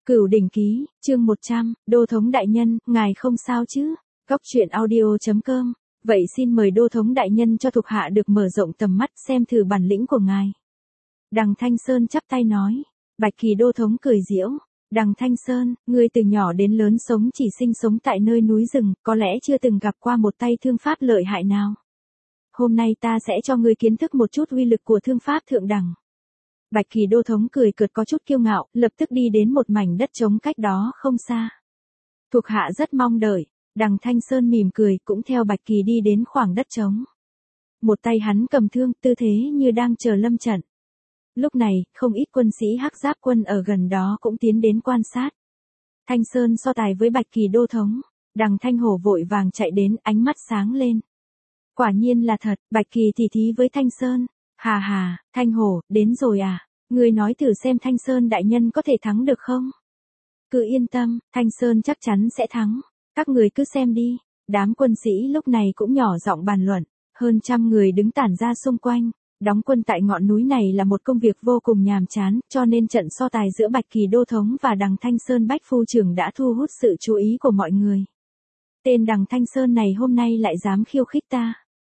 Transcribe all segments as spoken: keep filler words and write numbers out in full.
Cửu đỉnh ký, chương một trăm, Đô thống đại nhân, ngài không sao chứ? Góc truyện audio chấm com. Vậy xin mời Đô thống đại nhân cho thuộc hạ được mở rộng tầm mắt xem thử bản lĩnh của ngài. Đằng Thanh Sơn chắp tay nói. Bạch Kỳ Đô thống cười giễu. Đằng Thanh Sơn, ngươi từ nhỏ đến lớn sống chỉ sinh sống tại nơi núi rừng, có lẽ chưa từng gặp qua một tay thương pháp lợi hại nào. Hôm nay ta sẽ cho ngươi kiến thức một chút uy lực của thương pháp thượng đẳng. Bạch Kỳ Đô thống cười cợt có chút kiêu ngạo, lập tức đi đến một mảnh đất trống cách đó không xa. Thuộc hạ rất mong đợi. Đằng Thanh Sơn mỉm cười cũng theo Bạch Kỳ đi đến khoảng đất trống. Một tay hắn cầm thương, tư thế như đang chờ lâm trận. Lúc này, không ít quân sĩ Hắc Giáp quân ở gần đó cũng tiến đến quan sát. Thanh Sơn so tài với Bạch Kỳ Đô thống. Đằng Thanh Hổ vội vàng chạy đến, ánh mắt sáng lên. Quả nhiên là thật, Bạch Kỳ tỉ thí với Thanh Sơn. Hà hà, Thanh Hổ, đến rồi à? Ngươi nói thử xem Thanh Sơn đại nhân có thể thắng được không? Cứ yên tâm, Thanh Sơn chắc chắn sẽ thắng. Các người cứ xem đi. Đám quân sĩ lúc này cũng nhỏ giọng bàn luận. Hơn trăm người đứng tản ra xung quanh. Đóng quân tại ngọn núi này là một công việc vô cùng nhàm chán, cho nên trận so tài giữa Bạch Kỳ Đô thống và Đằng Thanh Sơn Bách Phu Trưởng đã thu hút sự chú ý của mọi người. Tên Đằng Thanh Sơn này hôm nay lại dám khiêu khích ta.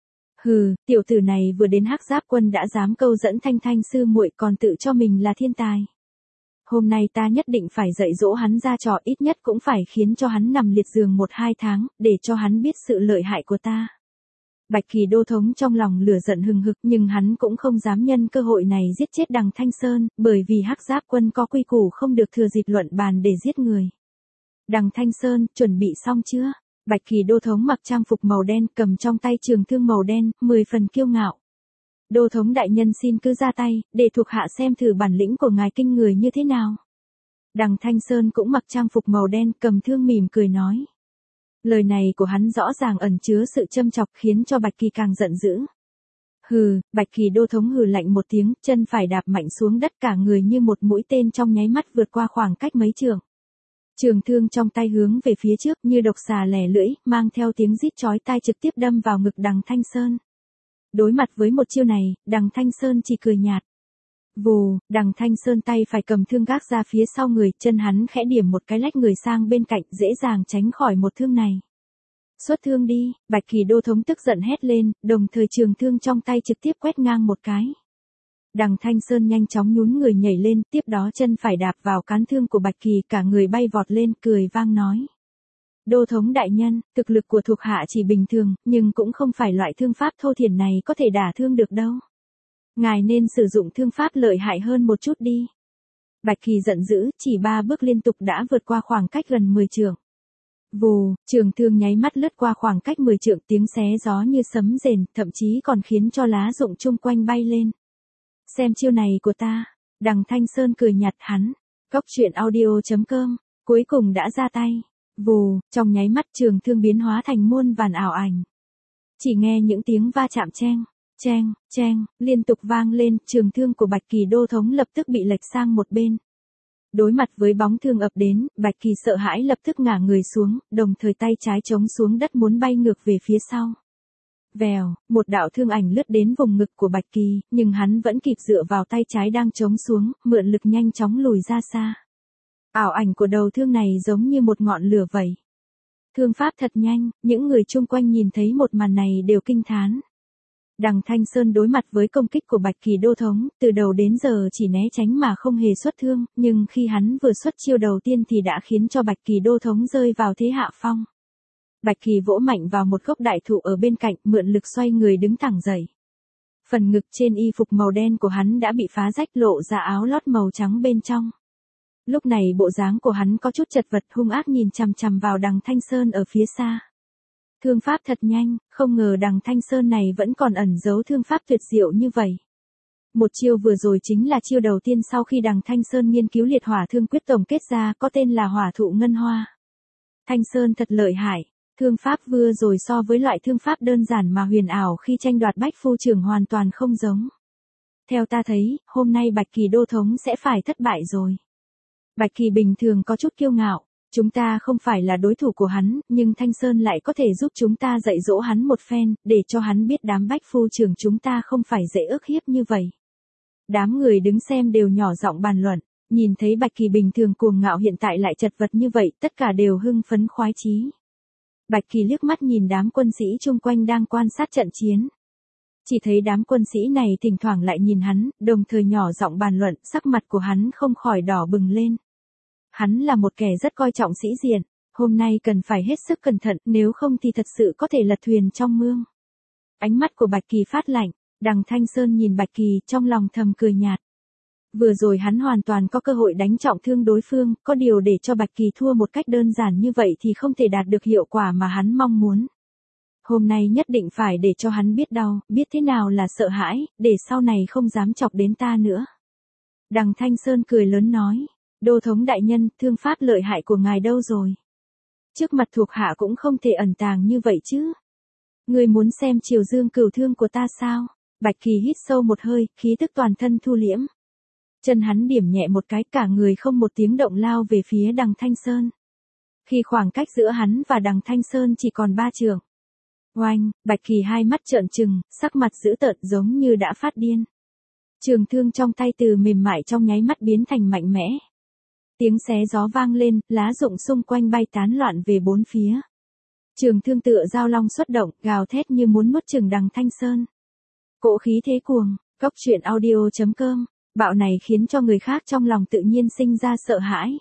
Hừ, tiểu tử này vừa đến Hắc Giáp quân đã dám câu dẫn Thanh Thanh sư muội còn tự cho mình là thiên tài. Hôm nay ta nhất định phải dạy dỗ hắn ra trò, ít nhất cũng phải khiến cho hắn nằm liệt giường một hai tháng, để cho hắn biết sự lợi hại của ta. Bạch Kỳ Đô thống trong lòng lửa giận hừng hực, nhưng hắn cũng không dám nhân cơ hội này giết chết Đằng Thanh Sơn, bởi vì Hắc Giáp quân có quy củ không được thừa dịp luận bàn để giết người. Đằng Thanh Sơn, chuẩn bị xong chưa? Bạch Kỳ Đô thống mặc trang phục màu đen, cầm trong tay trường thương màu đen, mười phần kiêu ngạo. Đô thống đại nhân xin cứ ra tay, để thuộc hạ xem thử bản lĩnh của ngài kinh người như thế nào. Đằng Thanh Sơn cũng mặc trang phục màu đen, cầm thương mỉm cười nói. Lời này của hắn rõ ràng ẩn chứa sự châm chọc khiến cho Bạch Kỳ càng giận dữ. Hừ, Bạch Kỳ Đô thống hừ lạnh một tiếng, chân phải đạp mạnh xuống đất, cả người như một mũi tên trong nháy mắt vượt qua khoảng cách mấy trượng. Trường thương trong tay hướng về phía trước như độc xà lẻ lưỡi, mang theo tiếng rít chói tai trực tiếp đâm vào ngực Đằng Thanh Sơn. Đối mặt với một chiêu này, Đằng Thanh Sơn chỉ cười nhạt. Vù, Đằng Thanh Sơn tay phải cầm thương gác ra phía sau người, chân hắn khẽ điểm một cái lách người sang bên cạnh, dễ dàng tránh khỏi một thương này. Xuất thương đi, Bạch Kỳ Đô thống tức giận hét lên, đồng thời trường thương trong tay trực tiếp quét ngang một cái. Đằng Thanh Sơn nhanh chóng nhún người nhảy lên, tiếp đó chân phải đạp vào cán thương của Bạch Kỳ, cả người bay vọt lên, cười vang nói. Đô thống đại nhân, thực lực của thuộc hạ chỉ bình thường, nhưng cũng không phải loại thương pháp thô thiển này có thể đả thương được đâu. Ngài nên sử dụng thương pháp lợi hại hơn một chút đi. Bạch Kỳ giận dữ, chỉ ba bước liên tục đã vượt qua khoảng cách gần mười trượng. Vù, trường thương nháy mắt lướt qua khoảng cách mười trượng, tiếng xé gió như sấm rền, thậm chí còn khiến cho lá rụng chung quanh bay lên. Xem chiêu này của ta. Đằng Thanh Sơn cười nhạt hắn. Góc truyện audio chấm com. Cuối cùng đã ra tay. Vù, trong nháy mắt trường thương biến hóa thành muôn vàn ảo ảnh. Chỉ nghe những tiếng va chạm cheng, cheng, cheng, liên tục vang lên, trường thương của Bạch Kỳ Đô thống lập tức bị lệch sang một bên. Đối mặt với bóng thương ập đến, Bạch Kỳ sợ hãi lập tức ngả người xuống, đồng thời tay trái chống xuống đất muốn bay ngược về phía sau. Vèo, một đạo thương ảnh lướt đến vùng ngực của Bạch Kỳ, nhưng hắn vẫn kịp dựa vào tay trái đang chống xuống, mượn lực nhanh chóng lùi ra xa. Ảo ảnh của đầu thương này giống như một ngọn lửa vậy. Thương pháp thật nhanh, những người chung quanh nhìn thấy một màn này đều kinh thán. Đằng Thanh Sơn đối mặt với công kích của Bạch Kỳ Đô thống, từ đầu đến giờ chỉ né tránh mà không hề xuất thương, nhưng khi hắn vừa xuất chiêu đầu tiên thì đã khiến cho Bạch Kỳ Đô thống rơi vào thế hạ phong. Bạch Kỳ vỗ mạnh vào một gốc đại thụ ở bên cạnh, mượn lực xoay người đứng thẳng dậy. Phần ngực trên y phục màu đen của hắn đã bị phá rách, lộ ra áo lót màu trắng bên trong. Lúc này bộ dáng của hắn có chút chật vật, hung ác nhìn chằm chằm vào Đằng Thanh Sơn ở phía xa. Thương pháp thật nhanh, không ngờ Đằng Thanh Sơn này vẫn còn ẩn giấu thương pháp tuyệt diệu như vậy. Một chiêu vừa rồi chính là chiêu đầu tiên sau khi Đằng Thanh Sơn nghiên cứu liệt hỏa thương quyết tổng kết ra, có tên là hỏa thụ ngân hoa. Thanh Sơn thật lợi hại. Thương pháp vừa rồi so với loại thương pháp đơn giản mà huyền ảo khi tranh đoạt Bách Phu Trưởng hoàn toàn không giống. Theo ta thấy, hôm nay Bạch Kỳ Đô thống sẽ phải thất bại rồi. Bạch Kỳ bình thường có chút kiêu ngạo, chúng ta không phải là đối thủ của hắn, nhưng Thanh Sơn lại có thể giúp chúng ta dạy dỗ hắn một phen, để cho hắn biết đám Bách Phu Trưởng chúng ta không phải dễ ức hiếp như vậy. Đám người đứng xem đều nhỏ giọng bàn luận. Nhìn thấy Bạch Kỳ bình thường cuồng ngạo hiện tại lại chật vật như vậy, tất cả đều hưng phấn khoái chí. Bạch Kỳ liếc mắt nhìn đám quân sĩ chung quanh đang quan sát trận chiến. Chỉ thấy đám quân sĩ này thỉnh thoảng lại nhìn hắn, đồng thời nhỏ giọng bàn luận, sắc mặt của hắn không khỏi đỏ bừng lên. Hắn là một kẻ rất coi trọng sĩ diện, hôm nay cần phải hết sức cẩn thận, nếu không thì thật sự có thể lật thuyền trong mương. Ánh mắt của Bạch Kỳ phát lạnh, Đằng Thanh Sơn nhìn Bạch Kỳ trong lòng thầm cười nhạt. Vừa rồi hắn hoàn toàn có cơ hội đánh trọng thương đối phương, có điều để cho Bạch Kỳ thua một cách đơn giản như vậy thì không thể đạt được hiệu quả mà hắn mong muốn. Hôm nay nhất định phải để cho hắn biết đau, biết thế nào là sợ hãi, để sau này không dám chọc đến ta nữa. Đằng Thanh Sơn cười lớn nói, Đô thống đại nhân, thương pháp lợi hại của ngài đâu rồi? Trước mặt thuộc hạ cũng không thể ẩn tàng như vậy chứ. Ngươi muốn xem triều dương cửu thương của ta sao? Bạch Kỳ hít sâu một hơi, khí tức toàn thân thu liễm. Chân hắn điểm nhẹ một cái, cả người không một tiếng động lao về phía Đằng Thanh Sơn. Khi khoảng cách giữa hắn và Đằng Thanh Sơn chỉ còn ba trượng. Oanh, Bạch Kỳ hai mắt trợn trừng, sắc mặt dữ tợn giống như đã phát điên. Trường thương trong tay từ mềm mại trong nháy mắt biến thành mạnh mẽ. Tiếng xé gió vang lên, lá rụng xung quanh bay tán loạn về bốn phía. Trường thương tựa dao long xuất động, gào thét như muốn nuốt chửng Đằng Thanh Sơn. Cỗ khí thế cuồng, Cốc truyện audio chấm com, bạo này khiến cho người khác trong lòng tự nhiên sinh ra sợ hãi.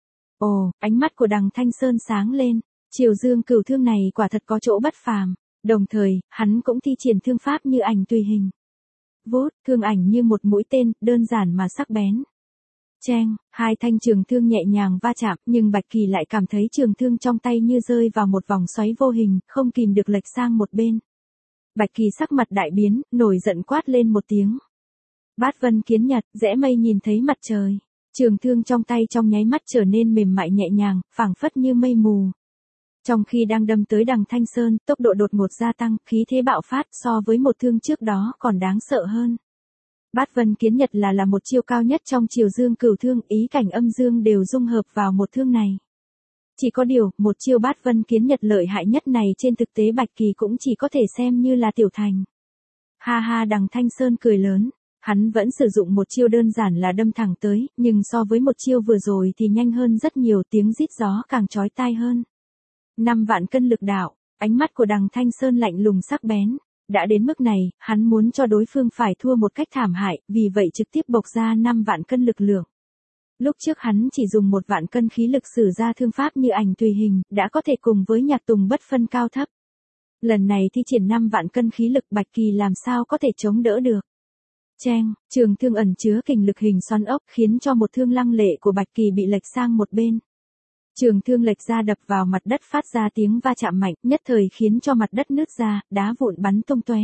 Ồ, ánh mắt của Đằng Thanh Sơn sáng lên, triều dương cửu thương này quả thật có chỗ bất phàm, đồng thời, hắn cũng thi triển thương pháp như ảnh tùy hình. Vút, thương ảnh như một mũi tên, đơn giản mà sắc bén. Cheng, hai thanh trường thương nhẹ nhàng va chạm, nhưng Bạch Kỳ lại cảm thấy trường thương trong tay như rơi vào một vòng xoáy vô hình, không kìm được lệch sang một bên. Bạch Kỳ sắc mặt đại biến, nổi giận quát lên một tiếng. Bát vân kiến nhật, rẽ mây nhìn thấy mặt trời. Trường thương trong tay trong nháy mắt trở nên mềm mại nhẹ nhàng, phảng phất như mây mù. Trong khi đang đâm tới Đằng Thanh Sơn, tốc độ đột ngột gia tăng, khí thế bạo phát so với một thương trước đó còn đáng sợ hơn. Bát vân kiến nhật là là một chiêu cao nhất trong triều dương cửu thương, ý cảnh âm dương đều dung hợp vào một thương này. Chỉ có điều, một chiêu bát vân kiến nhật lợi hại nhất này trên thực tế Bạch Kỳ cũng chỉ có thể xem như là tiểu thành. Ha ha, Đằng Thanh Sơn cười lớn, hắn vẫn sử dụng một chiêu đơn giản là đâm thẳng tới, nhưng so với một chiêu vừa rồi thì nhanh hơn rất nhiều, tiếng rít gió càng chói tai hơn. Năm vạn cân lực đạo, ánh mắt của Đằng Thanh Sơn lạnh lùng sắc bén. Đã đến mức này, hắn muốn cho đối phương phải thua một cách thảm hại, vì vậy trực tiếp bộc ra năm vạn cân lực lượng. Lúc trước hắn chỉ dùng một vạn cân khí lực sử ra thương pháp như ảnh tùy hình, đã có thể cùng với nhạc tùng bất phân cao thấp. Lần này thi triển năm vạn cân khí lực, Bạch Kỳ làm sao có thể chống đỡ được. Cheng, trường thương ẩn chứa kình lực hình xoắn ốc khiến cho một thương lăng lệ của Bạch Kỳ bị lệch sang một bên. Trường thương lệch ra đập vào mặt đất phát ra tiếng va chạm mạnh, nhất thời khiến cho mặt đất nứt ra, đá vụn bắn tung tóe.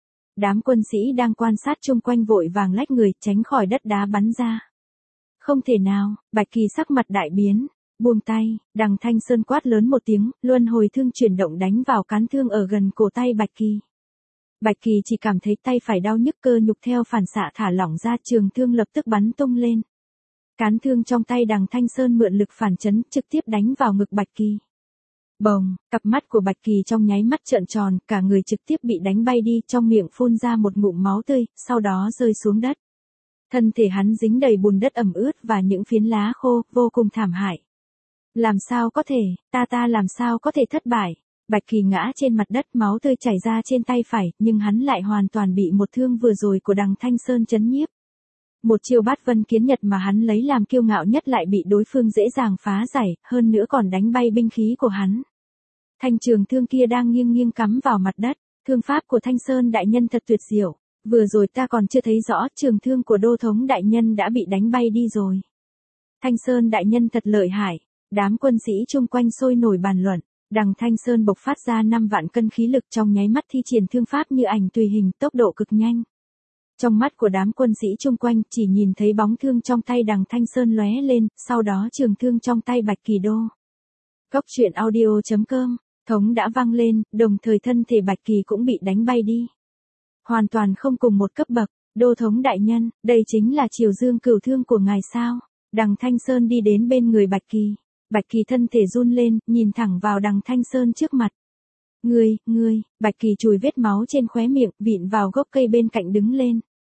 Đám quân sĩ đang quan sát chung quanh vội vàng lách người, tránh khỏi đất đá bắn ra. Không thể nào, Bạch Kỳ sắc mặt đại biến, buông tay, Đằng Thanh Sơn quát lớn một tiếng, luân hồi thương chuyển động đánh vào cán thương ở gần cổ tay Bạch Kỳ. Bạch Kỳ chỉ cảm thấy tay phải đau nhức, cơ nhục theo phản xạ thả lỏng ra, trường thương lập tức bắn tung lên. Cán thương trong tay Đằng Thanh Sơn mượn lực phản chấn, trực tiếp đánh vào ngực Bạch Kỳ. Bồng, cặp mắt của Bạch Kỳ trong nháy mắt trợn tròn, cả người trực tiếp bị đánh bay đi, trong miệng phun ra một ngụm máu tươi, sau đó rơi xuống đất. Thân thể hắn dính đầy bùn đất ẩm ướt và những phiến lá khô, vô cùng thảm hại. Làm sao có thể, ta ta làm sao có thể thất bại? Bạch Kỳ ngã trên mặt đất, máu tươi chảy ra trên tay phải, nhưng hắn lại hoàn toàn bị một thương vừa rồi của Đằng Thanh Sơn chấn nhiếp. Một chiêu bát vân kiến nhật mà hắn lấy làm kiêu ngạo nhất lại bị đối phương dễ dàng phá giải, hơn nữa còn đánh bay binh khí của hắn. Thanh trường thương kia đang nghiêng nghiêng cắm vào mặt đất, thương pháp của Thanh Sơn đại nhân thật tuyệt diệu, vừa rồi ta còn chưa thấy rõ, trường thương của Đô thống đại nhân đã bị đánh bay đi rồi. Thanh Sơn đại nhân thật lợi hại, đám quân sĩ chung quanh sôi nổi bàn luận. Đằng Thanh Sơn bộc phát ra năm vạn cân khí lực, trong nháy mắt thi triển thương pháp như ảnh tùy hình, tốc độ cực nhanh. Trong mắt của đám quân sĩ chung quanh chỉ nhìn thấy bóng thương trong tay Đằng Thanh Sơn lóe lên, sau đó trường thương trong tay Bạch Kỳ đô. Cốc truyện audio chấm com, thống đã vang lên, đồng thời thân thể Bạch Kỳ cũng bị đánh bay đi. Hoàn toàn không cùng một cấp bậc, Đô thống đại nhân, đây chính là triều dương cửu thương của ngài sao? Đằng Thanh Sơn đi đến bên người Bạch Kỳ. Bạch Kỳ thân thể run lên, nhìn thẳng vào Đằng Thanh Sơn trước mặt. Ngươi, ngươi, Bạch Kỳ chùi vết máu trên khóe miệng, vịn vào gốc cây bên cạnh đứng lên.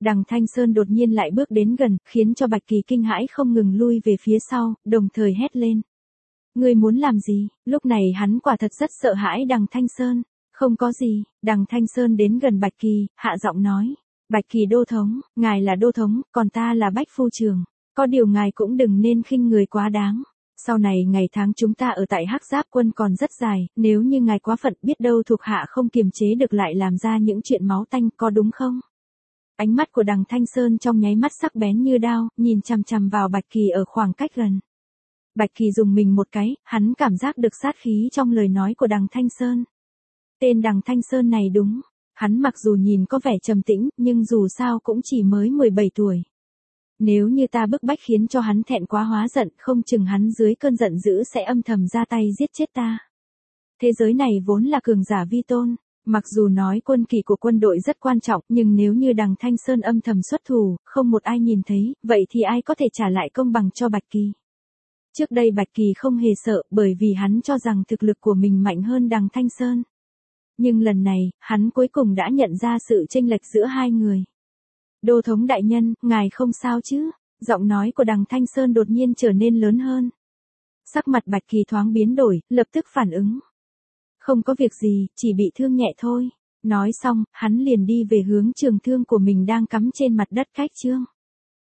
Đằng Thanh Sơn đột nhiên lại bước đến gần, khiến cho Bạch Kỳ kinh hãi không ngừng lui về phía sau, đồng thời hét lên. Ngươi muốn làm gì? Lúc này hắn quả thật rất sợ hãi đằng Thanh Sơn. Không có gì, đằng Thanh Sơn đến gần Bạch Kỳ, hạ giọng nói. Bạch Kỳ đô thống, ngài là đô thống, còn ta là bách phu trường. Có điều ngài cũng đừng nên khinh người quá đáng. Sau này ngày tháng chúng ta ở tại Hắc Giáp quân còn rất dài, nếu như ngài quá phận biết đâu thuộc hạ không kiềm chế được lại làm ra những chuyện máu tanh, có đúng không? Ánh mắt của đằng Thanh Sơn trong nháy mắt sắc bén như đao, nhìn chằm chằm vào Bạch Kỳ ở khoảng cách gần. Bạch Kỳ dùng mình một cái, hắn cảm giác được sát khí trong lời nói của đằng Thanh Sơn. Tên đằng Thanh Sơn này đúng, hắn mặc dù nhìn có vẻ trầm tĩnh, nhưng dù sao cũng chỉ mới mười bảy tuổi. Nếu như ta bức bách khiến cho hắn thẹn quá hóa giận, không chừng hắn dưới cơn giận dữ sẽ âm thầm ra tay giết chết ta. Thế giới này vốn là cường giả vi tôn, mặc dù nói quân kỳ của quân đội rất quan trọng, nhưng nếu như đằng Thanh Sơn âm thầm xuất thủ, không một ai nhìn thấy, vậy thì ai có thể trả lại công bằng cho Bạch Kỳ? Trước đây Bạch Kỳ không hề sợ, bởi vì hắn cho rằng thực lực của mình mạnh hơn đằng Thanh Sơn. Nhưng lần này, hắn cuối cùng đã nhận ra sự chênh lệch giữa hai người. Đô thống đại nhân, ngài không sao chứ? Giọng nói của đằng Thanh Sơn đột nhiên trở nên lớn hơn. Sắc mặt Bạch Kỳ thoáng biến đổi, lập tức phản ứng. Không có việc gì, chỉ bị thương nhẹ thôi. Nói xong, hắn liền đi về hướng trường thương của mình đang cắm trên mặt đất cách chương.